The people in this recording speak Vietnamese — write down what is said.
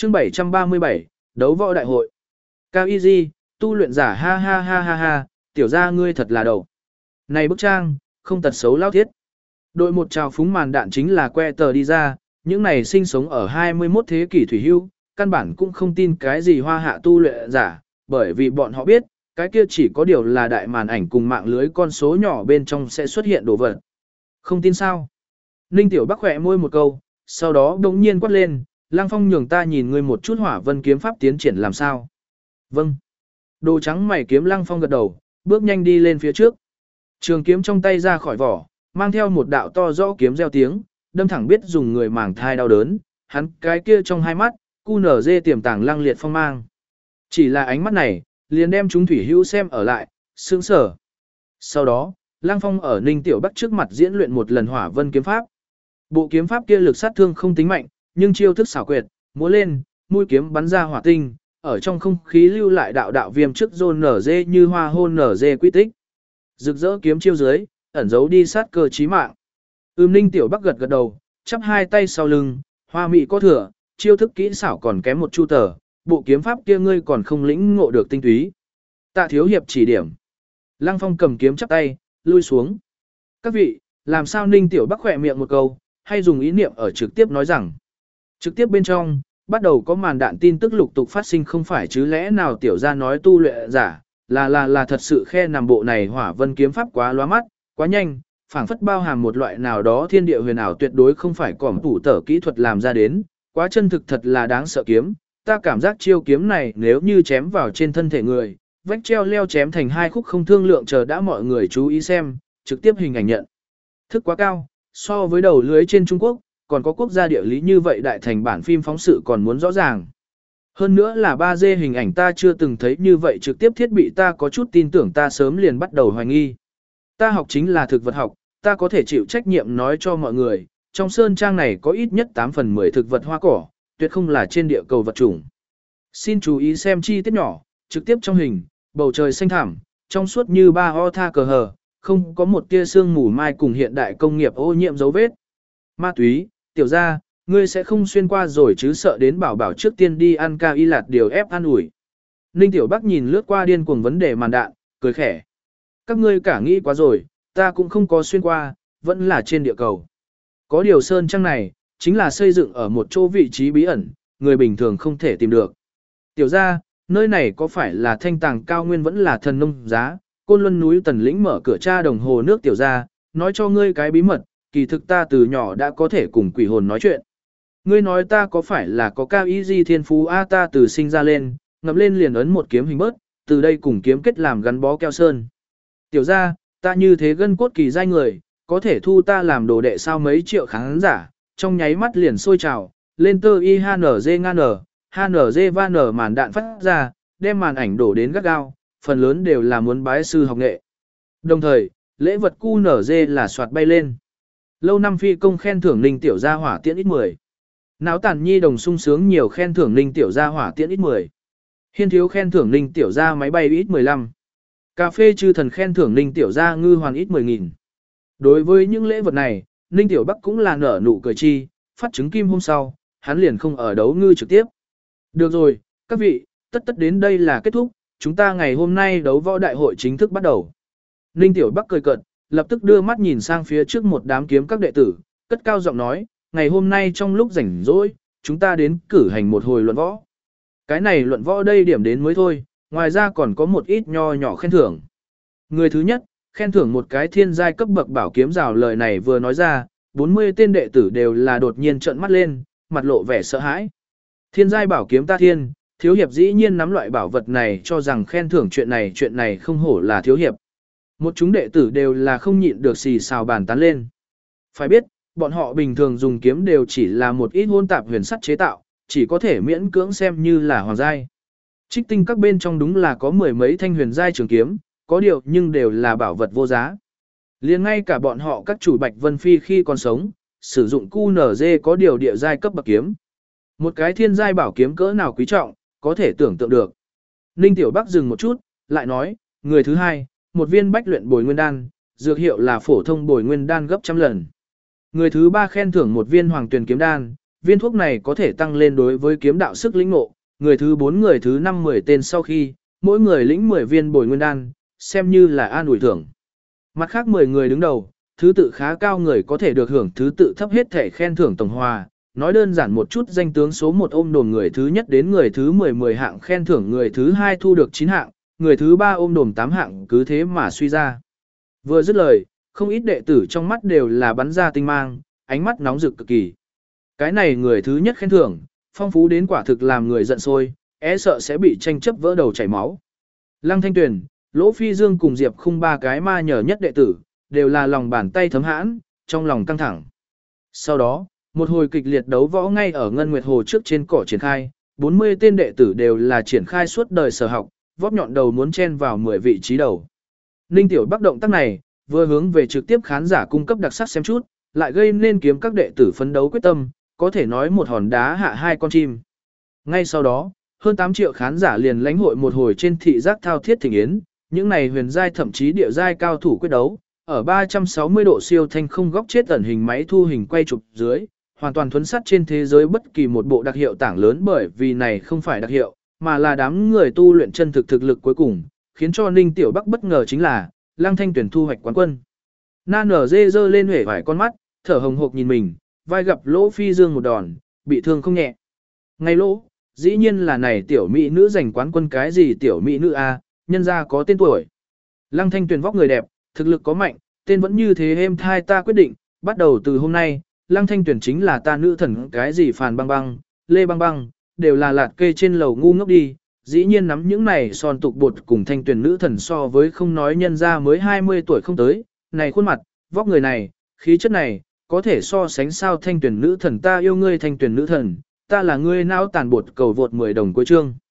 Chương 737, đấu võ đại hội. Cao Y Di, tu luyện giả ha ha ha ha ha, tiểu gia ngươi thật là đầu. Này bức trang, không tật xấu lao thiết. Đội một trào phúng màn đạn chính là que tờ đi ra, những này sinh sống ở 21 thế kỷ thủy hưu, căn bản cũng không tin cái gì hoa hạ tu luyện giả, bởi vì bọn họ biết, cái kia chỉ có điều là đại màn ảnh cùng mạng lưới con số nhỏ bên trong sẽ xuất hiện đồ vật. Không tin sao? Ninh Tiểu Bắc khỏe môi một câu, sau đó đống nhiên quát lên, Lăng Phong nhường ta nhìn ngươi một chút hỏa vân kiếm pháp tiến triển làm sao. Vâng. Đồ trắng mày kiếm Lăng Phong gật đầu, bước nhanh đi lên phía trước. Trường kiếm trong tay ra khỏi vỏ, mang theo một đạo to rõ kiếm reo tiếng, đâm thẳng biết dùng người màng thai đau đớn, hắn cái kia trong hai mắt, QNZ tiềm tàng lăng liệt phong mang. Chỉ là ánh mắt này, liền đem chúng thủy hữu xem ở lại, sướng sở. Sau đó, Lăng Phong ở Ninh Tiểu Bắc trước mặt diễn luyện một lần hỏa vân kiếm pháp. Bộ kiếm pháp kia lực sát thương không tính mạnh, nhưng chiêu thức xảo quyệt, múa lên, mũi kiếm bắn ra hỏa tinh, ở trong không khí lưu lại đạo đạo viêm trước rôn nở dê như hoa hôn nở dê quy tích. Rực rỡ kiếm chiêu dưới, ẩn giấu đi sát cơ chí mạng. Ninh Tiểu Bắc gật gật đầu, chắp hai tay sau lưng, hoa mị có thừa, chiêu thức kỹ xảo còn kém một chu tờ, bộ kiếm pháp kia ngươi còn không lĩnh ngộ được tinh túy. Tạ thiếu hiệp chỉ điểm. Lăng Phong cầm kiếm chắp tay, lui xuống. Các vị, làm sao Ninh Tiểu Bắc khỏe miệng một câu, hay dùng ý niệm ở trực tiếp nói rằng. Trực tiếp bên trong, bắt đầu có màn đạn tin tức lục tục phát sinh không phải chứ lẽ nào tiểu gia nói tu luyện giả, là thật sự khe nằm bộ này hỏa vân kiếm pháp quá lóa mắt, quá nhanh, phảng phất bao hàm một loại nào đó thiên địa huyền ảo tuyệt đối không phải cỏm tủ tở kỹ thuật làm ra đến, quá chân thực thật là đáng sợ kiếm, ta cảm giác chiêu kiếm này nếu như chém vào trên thân thể người, vách treo leo chém thành hai khúc không thương lượng chờ đã mọi người chú ý xem, trực tiếp hình ảnh nhận. Thức quá cao, so với đầu lưới trên Trung Quốc, còn có quốc gia địa lý như vậy đại thành bản phim phóng sự còn muốn rõ ràng. Hơn nữa là 3D hình ảnh ta chưa từng thấy như vậy trực tiếp thiết bị ta có chút tin tưởng ta sớm liền bắt đầu hoài nghi. Ta học chính là thực vật học, ta có thể chịu trách nhiệm nói cho mọi người, trong sơn trang này có ít nhất 8 phần 10 thực vật hoa cỏ, tuyệt không là trên địa cầu vật chủng. Xin chú ý xem chi tiết nhỏ, trực tiếp trong hình, bầu trời xanh thẳm, trong suốt như ba o tha cờ hờ, không có một tia sương mù mai cùng hiện đại công nghiệp ô nhiễm dấu vết. Ma túy, tiểu gia, ngươi sẽ không xuyên qua rồi chứ sợ đến bảo bảo trước tiên đi ăn ca y lạt điều ép ăn ủi. Ninh Tiểu Bắc nhìn lướt qua điên cuồng vấn đề màn đạn, cười khẽ. Các ngươi cả nghĩ quá rồi, ta cũng không có xuyên qua, vẫn là trên địa cầu. Có điều sơn trang này, chính là xây dựng ở một chỗ vị trí bí ẩn, người bình thường không thể tìm được. Tiểu gia, nơi này có phải là thanh tàng cao nguyên vẫn là thần nông giá, Côn Luân núi Tần Lĩnh mở cửa tra đồng hồ nước tiểu gia, nói cho ngươi cái bí mật, kỳ thực ta từ nhỏ đã có thể cùng quỷ hồn nói chuyện. Ngươi nói ta có phải là có cao ý gì thiên phú a ta từ sinh ra lên, ngậm lên liền ấn một kiếm hình bớt, từ đây cùng kiếm kết làm gắn bó keo sơn. Tiểu gia, ta như thế gân cốt kỳ giai người, có thể thu ta làm đồ đệ sao mấy triệu khán giả, trong nháy mắt liền sôi trào, lên tơ y HNZ van màn đạn phát ra, đem màn ảnh đổ đến gắt gao, phần lớn đều là muốn bái sư học nghệ. Đồng thời, lễ vật QNZ là soạt bay lên. Lâu năm phi công khen thưởng Ninh Tiểu gia hỏa tiễn ít 10. Náo tàn nhi đồng sung sướng nhiều khen thưởng Ninh Tiểu gia hỏa tiễn ít 10. Hiên thiếu khen thưởng Ninh Tiểu gia máy bay ít 15. Cà phê chư thần khen thưởng Ninh Tiểu gia ngư hoàn ít 10.000. Đối với những lễ vật này, Ninh Tiểu Bắc cũng là nở nụ cười chi, phát chứng kim hôm sau, hắn liền không ở đấu ngư trực tiếp. Được rồi, các vị, tất đến đây là kết thúc, chúng ta ngày hôm nay đấu võ đại hội chính thức bắt đầu. Ninh Tiểu Bắc cười cợt, lập tức đưa mắt nhìn sang phía trước một đám kiếm các đệ tử, cất cao giọng nói, ngày hôm nay trong lúc rảnh rỗi, chúng ta đến cử hành một hồi luận võ. Cái này luận võ đây điểm đến mới thôi, ngoài ra còn có một ít nho nhỏ khen thưởng. Người thứ nhất, khen thưởng một cái thiên giai cấp bậc bảo kiếm rào lời này vừa nói ra, 40 tên đệ tử đều là đột nhiên trợn mắt lên, mặt lộ vẻ sợ hãi. Thiên giai bảo kiếm ta thiên, thiếu hiệp dĩ nhiên nắm loại bảo vật này cho rằng khen thưởng chuyện này không hổ là thiếu hiệp. Một chúng đệ tử đều là không nhịn được xì xào bàn tán lên. Phải biết, bọn họ bình thường dùng kiếm đều chỉ là một ít hôn tạp huyền sắt chế tạo, chỉ có thể miễn cưỡng xem như là hoàng giai. Trích tinh các bên trong đúng là có mười mấy thanh huyền giai trường kiếm, có điều nhưng đều là bảo vật vô giá. Liền ngay cả bọn họ các chủ Bạch Vân Phi khi còn sống, sử dụng QNZ có điều địa giai cấp bậc kiếm. Một cái thiên giai bảo kiếm cỡ nào quý trọng, có thể tưởng tượng được. Ninh Tiểu Bắc dừng một chút, lại nói, người thứ hai, một viên bách luyện bồi nguyên đan, dược hiệu là phổ thông bồi nguyên đan gấp trăm lần. Người thứ ba khen thưởng một viên hoàng tuyền kiếm đan, viên thuốc này có thể tăng lên đối với kiếm đạo sức lĩnh ngộ, người thứ 4 người thứ 5 10 tên sau khi, mỗi người lĩnh 10 viên bồi nguyên đan, xem như là an ủi thưởng. Mặt khác 10 người đứng đầu, thứ tự khá cao người có thể được hưởng thứ tự thấp hết thể khen thưởng tổng hòa. Nói đơn giản một chút, danh tướng số 1 ôm đồm người thứ nhất đến người thứ 10 hạng khen thưởng, người thứ 2 thu được 9 hạng, người thứ 3 ôm đồm 8 hạng, cứ thế mà suy ra. Vừa dứt lời, không ít đệ tử trong mắt đều là bắn ra tinh mang, ánh mắt nóng rực cực kỳ. Cái này người thứ nhất khen thưởng, phong phú đến quả thực làm người giận sôi, sợ sẽ bị tranh chấp vỡ đầu chảy máu. Lăng Thanh Tuyền, Lỗ Phi Dương cùng Diệp Khung ba cái ma nhờ nhất đệ tử, đều là lòng bàn tay thấm hãn, trong lòng căng thẳng. Sau đó, một hồi kịch liệt đấu võ ngay ở Ngân Nguyệt Hồ trước trên cỏ triển khai, 40 tên đệ tử đều là triển khai suốt đời sở học, vóp nhọn đầu muốn chen vào 10 vị trí đầu. Ninh Tiểu Bắc động tác này, vừa hướng về trực tiếp khán giả cung cấp đặc sắc xem chút, lại gây nên kiếm các đệ tử phấn đấu quyết tâm, có thể nói một hòn đá hạ hai con chim. Ngay sau đó, hơn 8 triệu khán giả liền lãnh hội một hồi trên thị giác thao thiết thịnh yến, những này huyền giai thậm chí địa giai cao thủ quyết đấu, ở 360 độ siêu thanh không góc chết ẩn hình máy thu hình quay chụp dưới, hoàn toàn thuấn sát trên thế giới bất kỳ một bộ đặc hiệu tảng lớn, bởi vì này không phải đặc hiệu, mà là đám người tu luyện chân thực thực lực cuối cùng, khiến cho Ninh Tiểu Bắc bất ngờ chính là Lăng Thanh Tuyển thu hoạch quán quân. Na nở dê dơ lên huệ vài con mắt, thở hồng hộc nhìn mình, vai gặp Lỗ Phi Dương một đòn, bị thương không nhẹ. Ngay Lỗ, dĩ nhiên là này tiểu mỹ nữ giành quán quân, cái gì tiểu mỹ nữ a, nhân ra có tên tuổi. Lăng Thanh Tuyền vóc người đẹp, thực lực có mạnh, tên vẫn như thế, êm thai, ta quyết định, bắt đầu từ hôm nay, Lăng Thanh Tuyền chính là ta nữ thần, cái gì Phàn Băng Băng, Lê Băng Băng, đều là lạt kê trên lầu ngu ngốc đi, dĩ nhiên nắm những này son tục bột cùng Thanh Tuyền nữ thần so với, không nói nhân ra mới 20 tuổi không tới, này khuôn mặt, vóc người này, khí chất này, có thể so sánh sao Thanh Tuyền nữ thần, ta yêu ngươi Thanh Tuyền nữ thần, ta là ngươi não tàn bột, cầu vượt 10 đồng cuối chương.